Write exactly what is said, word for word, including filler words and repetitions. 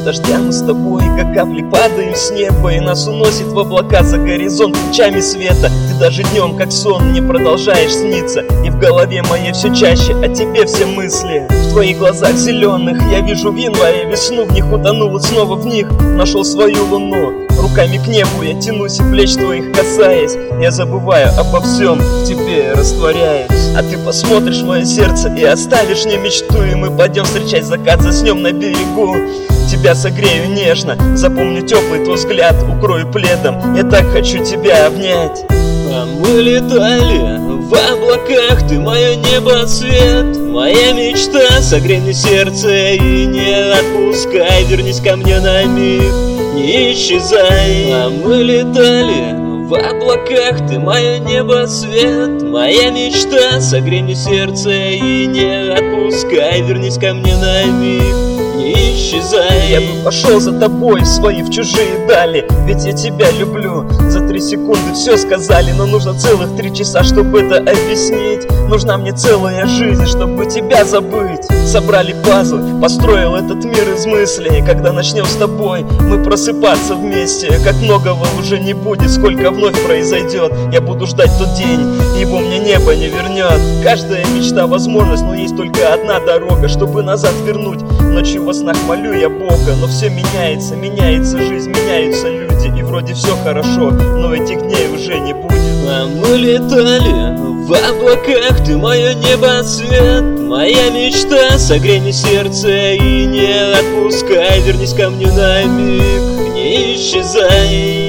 дождя мы с тобой, как капли падаем с неба, и нас уносит в облака за горизонт лучами света. Ты даже днем, как сон, мне продолжаешь сниться, и в голове моей все чаще о тебе все мысли. В твоих глазах зеленых я вижу в январе весну, в них утонул и снова в них нашел свою луну. Руками к небу я тянусь, и плеч твоих касаясь, я забываю обо всем, в тебе растворяюсь. А ты посмотришь в мое сердце и оставишь мне мечту, и мы пойдем встречать закат, заснем на берегу. Тебя согрею нежно, запомню теплый твой взгляд, укрою пледом, я так хочу тебя обнять. А мы летали в облаках, ты мое небо, свет, моя мечта. Согрей мне сердце и не отпускай, вернись ко мне на миг, не исчезай. А мы летали в облаках, ты мое небо, свет, моя мечта. Согрей мне сердце и не отпускай, вернись ко мне на миг, не исчезай. Я бы пошел за тобой в свои, в чужие дали, ведь я тебя люблю. За три секунды все сказали, но нужно целых три часа, чтобы это объяснить. Нужна мне целая жизнь, чтобы тебя забыть. Собрали пазл, построил этот мир из мыслей. Когда начнем с тобой мы просыпаться вместе, как многого уже не будет, сколько вновь произойдет. Я буду ждать тот день, его мне небо не вернет. Каждая мечта возможность, но есть только одна дорога, чтобы назад вернуть. Ночью во снах молю я Бога, но все меняется, меняется жизнь, меняются люди, и вроде все хорошо, но этих дней уже не будет. А мы летали в облаках, ты мое небо, свет, моя мечта. Согрей мне сердце и не отпускай, вернись ко мне на миг, не исчезай.